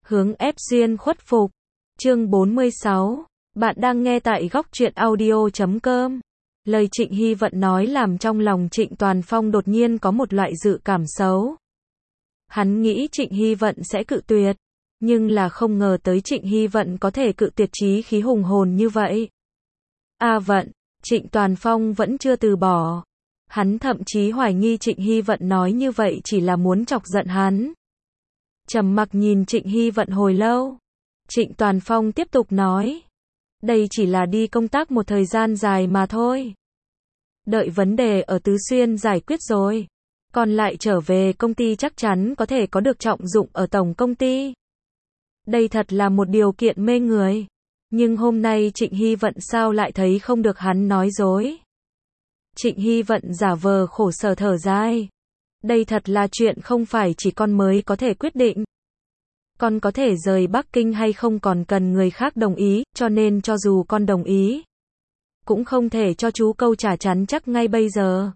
Hướng ép duyên khuất phục. Chương 46. Bạn đang nghe tại góc truyện audio.com. Lời Trịnh Hy Vận nói làm trong lòng Trịnh Toàn Phong đột nhiên có một loại dự cảm xấu. Hắn nghĩ Trịnh Hy Vận sẽ cự tuyệt, nhưng là không ngờ tới Trịnh Hy Vận có thể cự tuyệt chí khí hùng hồn như vậy. Vận, Trịnh Toàn Phong vẫn chưa từ bỏ. Hắn thậm chí hoài nghi Trịnh Hy Vận nói như vậy chỉ là muốn chọc giận hắn. Trầm mặc nhìn Trịnh Hy Vận hồi lâu. Trịnh Toàn Phong tiếp tục nói. Đây chỉ là đi công tác một thời gian dài mà thôi. Đợi vấn đề ở Tứ Xuyên giải quyết rồi, còn lại trở về công ty chắc chắn có thể có được trọng dụng ở tổng công ty. Đây thật là một điều kiện mê người. Nhưng hôm nay Trịnh Hy Vận sao lại thấy không được hắn nói dối. Trịnh Hy Vận giả vờ khổ sở thở dài. Đây thật là chuyện không phải chỉ con mới có thể quyết định. Con có thể rời Bắc Kinh hay không còn cần người khác đồng ý, cho nên cho dù con đồng ý, cũng không thể cho chú câu trả chắn chắc ngay bây giờ.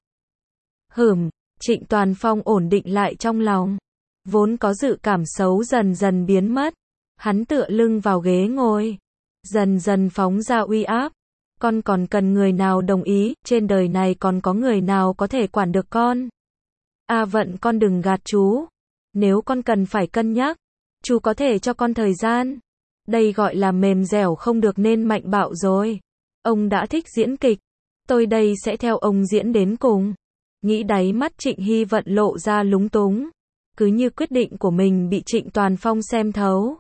Trịnh Toàn Phong ổn định lại trong lòng. Vốn có dự cảm xấu dần dần biến mất. Hắn tựa lưng vào ghế ngồi, dần dần phóng ra uy áp. Con còn cần người nào đồng ý, trên đời này còn có người nào có thể quản được con. Vận, con đừng gạt chú. Nếu con cần phải cân nhắc, chú có thể cho con thời gian. Đây gọi là mềm dẻo không được nên mạnh bạo rồi. Ông đã thích diễn kịch, tôi đây sẽ theo ông diễn đến cùng. Nghĩ đáy mắt Trịnh Hy Vận lộ ra lúng túng. Cứ như quyết định của mình bị Trịnh Toàn Phong xem thấu.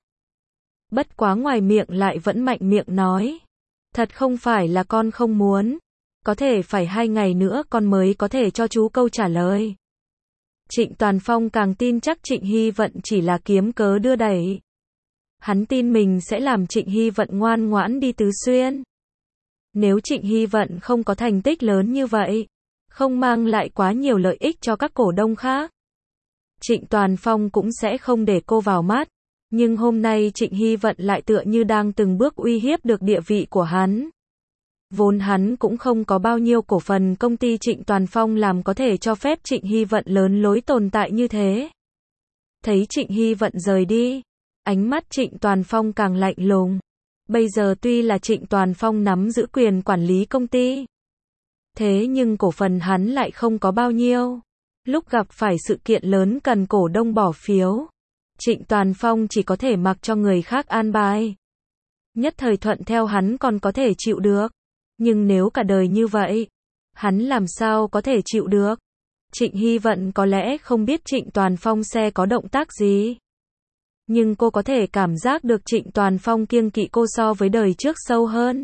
Bất quá ngoài miệng lại vẫn mạnh miệng nói. Thật không phải là con không muốn. Có thể phải 2 ngày nữa con mới có thể cho chú câu trả lời. Trịnh Toàn Phong càng tin chắc Trịnh Hy Vận chỉ là kiếm cớ đưa đẩy. Hắn tin mình sẽ làm Trịnh Hy Vận ngoan ngoãn đi Tứ Xuyên. Nếu Trịnh Hy Vận không có thành tích lớn như vậy, không mang lại quá nhiều lợi ích cho các cổ đông khác, Trịnh Toàn Phong cũng sẽ không để cô vào mắt. Nhưng hôm nay Trịnh Hy Vận lại tựa như đang từng bước uy hiếp được địa vị của hắn. Vốn hắn cũng không có bao nhiêu cổ phần công ty Trịnh Toàn Phong làm có thể cho phép Trịnh Hy Vận lớn lối tồn tại như thế. Thấy Trịnh Hy Vận rời đi, ánh mắt Trịnh Toàn Phong càng lạnh lùng. Bây giờ tuy là Trịnh Toàn Phong nắm giữ quyền quản lý công ty, thế nhưng cổ phần hắn lại không có bao nhiêu. Lúc gặp phải sự kiện lớn cần cổ đông bỏ phiếu, Trịnh Toàn Phong chỉ có thể mặc cho người khác an bài. Nhất thời thuận theo hắn còn có thể chịu được. Nhưng nếu cả đời như vậy, hắn làm sao có thể chịu được. Trịnh Hy Vận có lẽ không biết Trịnh Toàn Phong sẽ có động tác gì. Nhưng cô có thể cảm giác được Trịnh Toàn Phong kiêng kỵ cô so với đời trước sâu hơn.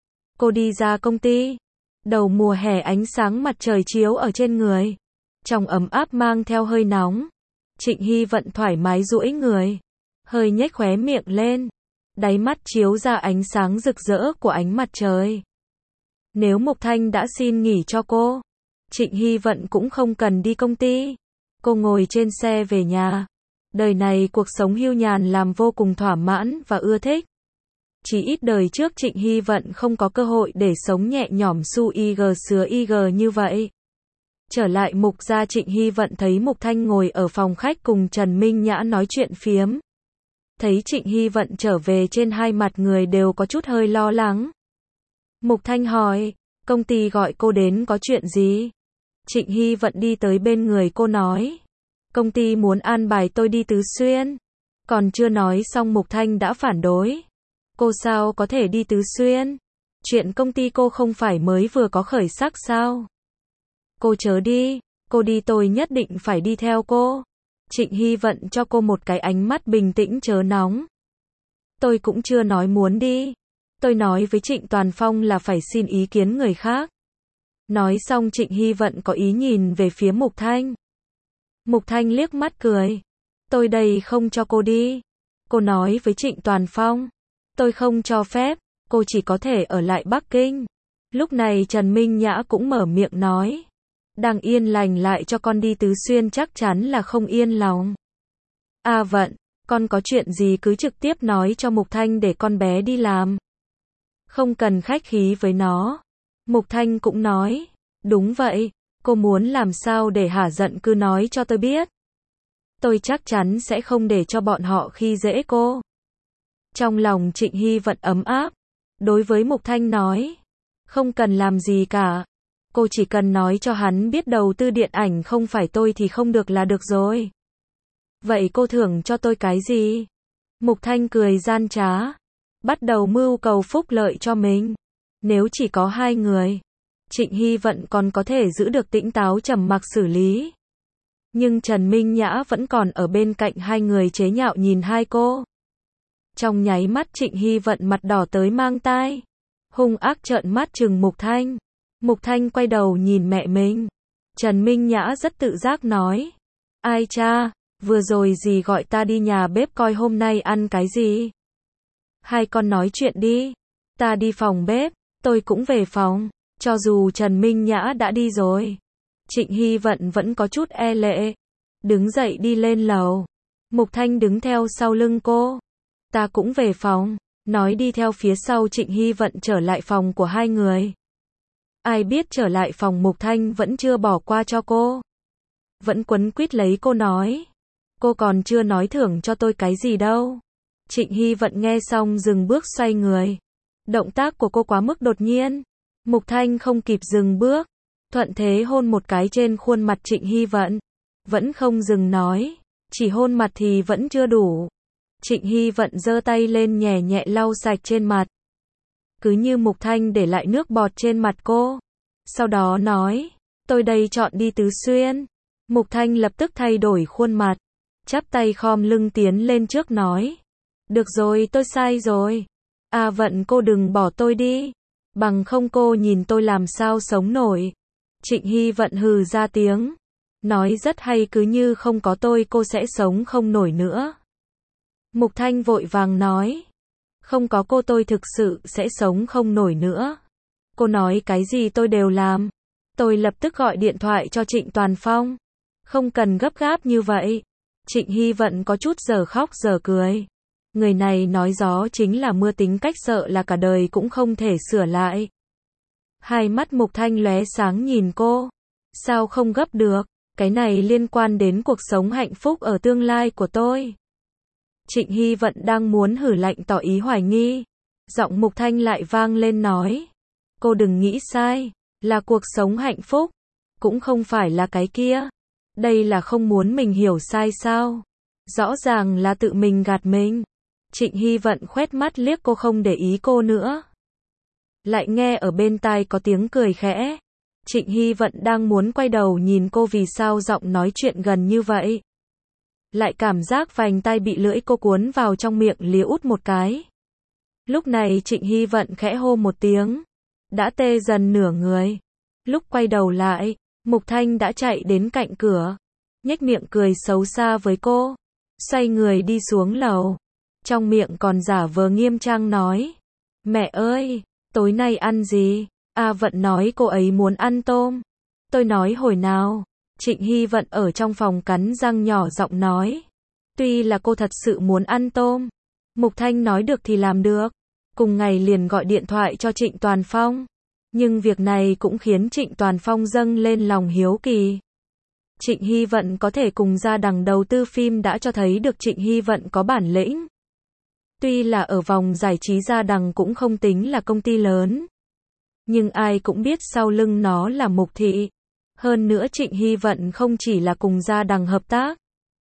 Cô đi ra công ty. Đầu mùa hè ánh sáng mặt trời chiếu ở trên người. Trong ấm áp mang theo hơi nóng. Trịnh Hy Vận thoải mái duỗi người. Hơi nhếch khóe miệng lên. Đáy mắt chiếu ra ánh sáng rực rỡ của ánh mặt trời. Nếu Mục Thanh đã xin nghỉ cho cô, Trịnh Hy Vận cũng không cần đi công ty. Cô ngồi trên xe về nhà. Đời này cuộc sống hưu nhàn làm vô cùng thỏa mãn và ưa thích. Chỉ ít đời trước Trịnh Hy Vận không có cơ hội để sống nhẹ nhõm su ig sứa ig như vậy. Trở lại Mục gia, Trịnh Hy Vận thấy Mục Thanh ngồi ở phòng khách cùng Trần Minh Nhã nói chuyện phiếm. Thấy Trịnh Hy Vận trở về, trên hai mặt người đều có chút hơi lo lắng. Mục Thanh hỏi, công ty gọi cô đến có chuyện gì? Trịnh Hy Vận đi tới bên người cô nói, công ty muốn an bài tôi đi Tứ Xuyên. Còn chưa nói xong Mục Thanh đã phản đối. Cô sao có thể đi Tứ Xuyên? Chuyện công ty cô không phải mới vừa có khởi sắc sao? Cô chớ đi, cô đi tôi nhất định phải đi theo cô. Trịnh Hy Vận cho cô một cái ánh mắt bình tĩnh chớ nóng. Tôi cũng chưa nói muốn đi. Tôi nói với Trịnh Toàn Phong là phải xin ý kiến người khác. Nói xong Trịnh Hy Vận có ý nhìn về phía Mục Thanh. Mục Thanh liếc mắt cười. Tôi đây không cho cô đi. Cô nói với Trịnh Toàn Phong. Tôi không cho phép, cô chỉ có thể ở lại Bắc Kinh. Lúc này Trần Minh Nhã cũng mở miệng nói. Đang yên lành lại cho con đi Tứ Xuyên chắc chắn là không yên lòng. Vận, con có chuyện gì cứ trực tiếp nói cho Mục Thanh để con bé đi làm. Không cần khách khí với nó. Mục Thanh cũng nói. Đúng vậy, cô muốn làm sao để hả giận cứ nói cho tôi biết. tôi chắc chắn sẽ không để cho bọn họ khi dễ cô. Trong lòng Trịnh Hy Vận ấm áp, đối với Mục Thanh nói, không cần làm gì cả. Cô chỉ cần nói cho hắn biết đầu tư điện ảnh không phải tôi thì không được là được rồi. Vậy cô thưởng cho tôi cái gì? Mục Thanh cười gian trá, bắt đầu mưu cầu phúc lợi cho mình. Nếu chỉ có hai người, Trịnh Hy Vận còn có thể giữ được tĩnh táo trầm mặc xử lý. Nhưng Trần Minh Nhã vẫn còn ở bên cạnh hai người chế nhạo nhìn hai cô. Trong nháy mắt Trịnh Hy Vận mặt đỏ tới mang tai, hung ác trợn mắt trừng Mục Thanh. Mục Thanh quay đầu nhìn mẹ mình. Trần Minh Nhã rất tự giác nói, ai cha, vừa rồi dì gọi ta đi nhà bếp coi hôm nay ăn cái gì. Hai con nói chuyện đi, ta đi phòng bếp, tôi cũng về phòng. Cho dù Trần Minh Nhã đã đi rồi, Trịnh Hy Vận vẫn có chút e lệ. Đứng dậy đi lên lầu. Mục Thanh đứng theo sau lưng cô. Ta cũng về phòng, nói đi theo phía sau Trịnh Hy Vận trở lại phòng của hai người. Ai biết trở lại phòng Mục Thanh vẫn chưa bỏ qua cho cô. Vẫn quấn quýt lấy cô nói, cô còn chưa nói thưởng cho tôi cái gì đâu. Trịnh Hy Vận nghe xong dừng bước xoay người. Động tác của cô quá mức đột nhiên. Mục Thanh không kịp dừng bước, thuận thế hôn một cái trên khuôn mặt Trịnh Hy Vận. Vẫn không dừng nói, chỉ hôn mặt thì vẫn chưa đủ. Trịnh Hy Vận giơ tay lên nhẹ nhẹ lau sạch trên mặt. Cứ như Mục Thanh để lại nước bọt trên mặt cô. Sau đó nói, tôi đây chọn đi Tứ Xuyên. Mục Thanh lập tức thay đổi khuôn mặt, chắp tay khom lưng tiến lên trước nói, được rồi tôi sai rồi. À Vận cô đừng bỏ tôi đi, bằng không cô nhìn tôi làm sao sống nổi. Trịnh Hy Vận hừ ra tiếng, nói rất hay, cứ như không có tôi cô sẽ sống không nổi nữa. Mục Thanh vội vàng nói, không có cô tôi thực sự sẽ sống không nổi nữa. Cô nói cái gì tôi đều làm. Tôi lập tức gọi điện thoại cho Trịnh Toàn Phong. Không cần gấp gáp như vậy. Trịnh Hy Vận có chút giờ khóc giờ cười. Người này nói gió chính là mưa, tính cách sợ là cả đời cũng không thể sửa lại. Hai mắt Mục Thanh lóe sáng nhìn cô. Sao không gấp được? Cái này liên quan đến cuộc sống hạnh phúc ở tương lai của tôi. Trịnh Hy Vận đang muốn hử lạnh tỏ ý hoài nghi. Giọng Mục Thanh lại vang lên nói, cô đừng nghĩ sai, là cuộc sống hạnh phúc, cũng không phải là cái kia. Đây là không muốn mình hiểu sai sao? Rõ ràng là tự mình gạt mình. Trịnh Hy Vận khoét mắt liếc cô không để ý cô nữa. Lại nghe ở bên tai có tiếng cười khẽ. Trịnh Hy Vận đang muốn quay đầu nhìn cô vì sao giọng nói chuyện gần như vậy. Lại cảm giác vành tai bị lưỡi cô cuốn vào trong miệng liếm út một cái. Lúc này Trịnh Hy Vận khẽ hô một tiếng, đã tê dần nửa người. Lúc quay đầu lại, Mục Thanh đã chạy đến cạnh cửa, nhếch miệng cười xấu xa với cô, xoay người đi xuống lầu. Trong miệng còn giả vờ nghiêm trang nói, mẹ ơi, tối nay ăn gì? A Vận nói cô ấy muốn ăn tôm. Tôi nói hồi nào? Trịnh Hy Vận ở trong phòng cắn răng nhỏ giọng nói, tuy là cô thật sự muốn ăn tôm. Mục Thanh nói được thì làm được. Cùng ngày liền gọi điện thoại cho Trịnh Toàn Phong. Nhưng việc này cũng khiến Trịnh Toàn Phong dâng lên lòng hiếu kỳ. Trịnh Hy Vận có thể cùng Gia Đằng đầu tư phim đã cho thấy được Trịnh Hy Vận có bản lĩnh. Tuy là ở vòng giải trí Gia Đằng cũng không tính là công ty lớn, nhưng ai cũng biết sau lưng nó là Mục Thị. Hơn nữa Trịnh Hy Vận không chỉ là cùng Gia Đằng hợp tác,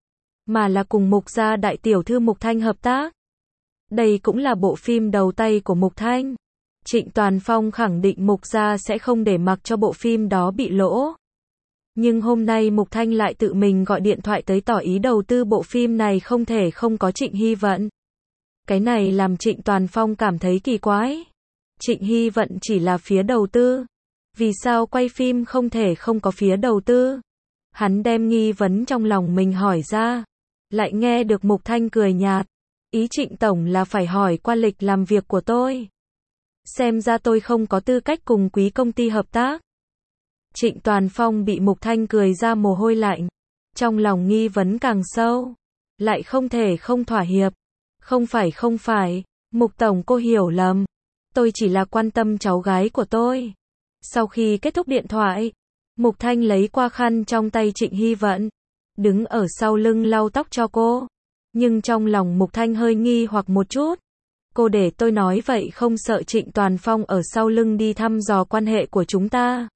mà là cùng Mục gia đại tiểu thư Mục Thanh hợp tác. Đây cũng là bộ phim đầu tay của Mục Thanh. Trịnh Toàn Phong khẳng định Mục gia sẽ không để mặc cho bộ phim đó bị lỗ. Nhưng hôm nay Mục Thanh lại tự mình gọi điện thoại tới tỏ ý đầu tư bộ phim này, không thể không có Trịnh Hy Vận. Cái này làm Trịnh Toàn Phong cảm thấy kỳ quái. Trịnh Hy Vận chỉ là phía đầu tư. Vì sao quay phim không thể không có phía đầu tư? Hắn đem nghi vấn trong lòng mình hỏi ra. Lại nghe được Mục Thanh cười nhạt. Ý Trịnh Tổng là phải hỏi qua lịch làm việc của tôi. Xem ra tôi không có tư cách cùng quý công ty hợp tác. Trịnh Toàn Phong bị Mục Thanh cười ra mồ hôi lạnh. Trong lòng nghi vấn càng sâu. Lại không thể không thỏa hiệp. Không phải. Mục Tổng cô hiểu lầm. Tôi chỉ là quan tâm cháu gái của tôi. Sau khi kết thúc điện thoại, Mục Thanh lấy qua khăn trong tay Trịnh Hy Vận. đứng ở sau lưng lau tóc cho cô. Nhưng trong lòng Mục Thanh hơi nghi hoặc một chút. Cô để tôi nói vậy không sợ Trịnh Toàn Phong ở sau lưng đi thăm dò quan hệ của chúng ta.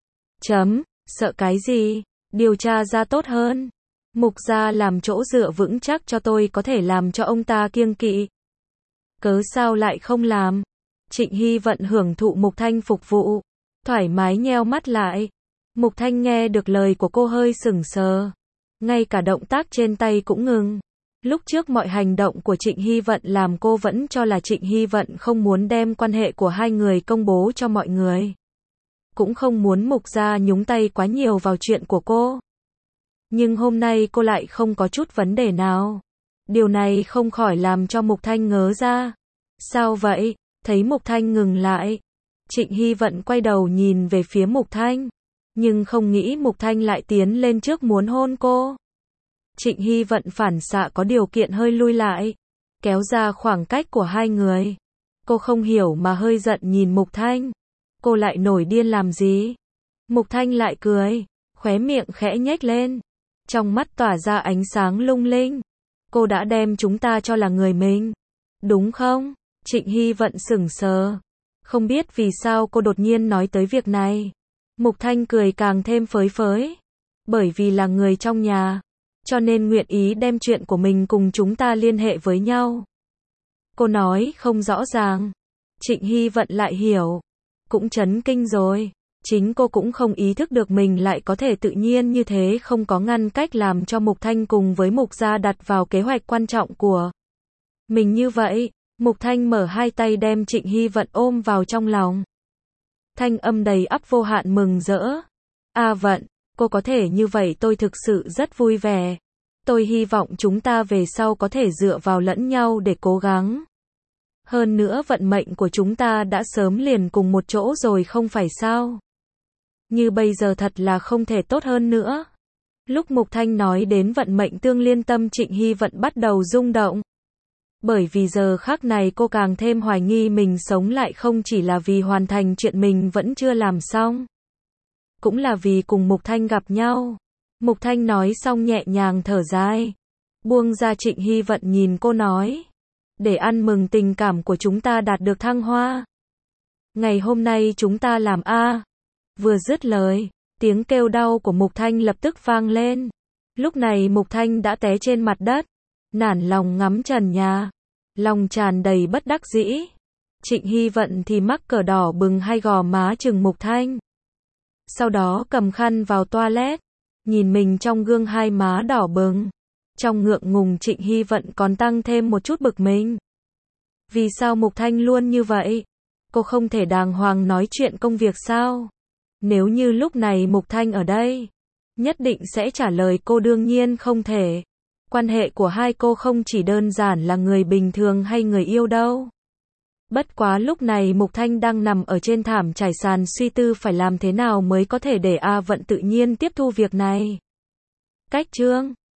Sợ cái gì? Điều tra ra tốt hơn. Mục gia làm chỗ dựa vững chắc cho tôi có thể làm cho ông ta kiêng kỵ. Cớ sao lại không làm? Trịnh Hy Vận hưởng thụ Mục Thanh phục vụ, thoải mái nheo mắt lại. Mục Thanh nghe được lời của cô hơi sững sờ, ngay cả động tác trên tay cũng ngừng. Lúc trước mọi hành động của Trịnh Hy Vận làm cô vẫn cho là Trịnh Hy Vận không muốn đem quan hệ của hai người công bố cho mọi người. Cũng không muốn Mục gia nhúng tay quá nhiều vào chuyện của cô. Nhưng hôm nay cô lại không có chút vấn đề nào. Điều này không khỏi làm cho Mục Thanh ngớ ra. Sao vậy? Thấy Mục Thanh ngừng lại, Trịnh Hy Vận quay đầu nhìn về phía Mục Thanh, nhưng không nghĩ Mục Thanh lại tiến lên trước muốn hôn cô. Trịnh Hy Vận phản xạ có điều kiện hơi lui lại, kéo ra khoảng cách của hai người. Cô không hiểu mà hơi giận nhìn Mục Thanh. Cô lại nổi điên làm gì? Mục Thanh lại cười, khóe miệng khẽ nhếch lên, trong mắt tỏa ra ánh sáng lung linh. Cô đã đem chúng ta cho là người mình, đúng không? Trịnh Hy Vận sững sờ, không biết vì sao cô đột nhiên nói tới việc này. Mục Thanh cười càng thêm phới phới, bởi vì là người trong nhà, cho nên nguyện ý đem chuyện của mình cùng chúng ta liên hệ với nhau. Cô nói không rõ ràng, Trịnh Hy Vận lại hiểu, cũng chấn kinh rồi. Chính cô cũng không ý thức được mình lại có thể tự nhiên như thế, không có ngăn cách làm cho Mục Thanh cùng với Mục gia đặt vào kế hoạch quan trọng của mình như vậy. Mục Thanh mở hai tay đem Trịnh Hy Vận ôm vào trong lòng. Thanh âm đầy ắp vô hạn mừng rỡ. Vận, cô có thể như vậy tôi thực sự rất vui vẻ. Tôi hy vọng chúng ta về sau có thể dựa vào lẫn nhau để cố gắng. Hơn nữa vận mệnh của chúng ta đã sớm liền cùng một chỗ rồi không phải sao? Như bây giờ thật là không thể tốt hơn nữa. Lúc Mục Thanh nói đến vận mệnh tương liên, tâm Trịnh Hy Vận bắt đầu rung động. Bởi vì giờ khắc này cô càng thêm hoài nghi mình sống lại không chỉ là vì hoàn thành chuyện mình vẫn chưa làm xong, cũng là vì cùng Mục Thanh gặp nhau. Mục Thanh nói xong nhẹ nhàng thở dài, buông ra Trịnh Hy Vận nhìn cô nói, để ăn mừng tình cảm của chúng ta đạt được thăng hoa. Ngày hôm nay chúng ta làm A. Vừa dứt lời, tiếng kêu đau của Mục Thanh lập tức vang lên. Lúc này Mục Thanh đã té trên mặt đất, nản lòng ngắm trần nhà, lòng tràn đầy bất đắc dĩ. Trịnh Hy Vận thì mắc cỡ đỏ bừng hai gò má trừng Mục Thanh. Sau đó cầm khăn vào toilet, nhìn mình trong gương hai má đỏ bừng. Trong ngượng ngùng Trịnh Hy Vận còn tăng thêm một chút bực mình. Vì sao Mục Thanh luôn như vậy? Cô không thể đàng hoàng nói chuyện công việc sao? Nếu như lúc này Mục Thanh ở đây, nhất định sẽ trả lời cô đương nhiên không thể. Quan hệ của hai cô không chỉ đơn giản là người bình thường hay người yêu đâu. Bất quá lúc này Mục Thanh đang nằm ở trên thảm trải sàn suy tư phải làm thế nào mới có thể để Vận tự nhiên tiếp thu việc này. Cách chương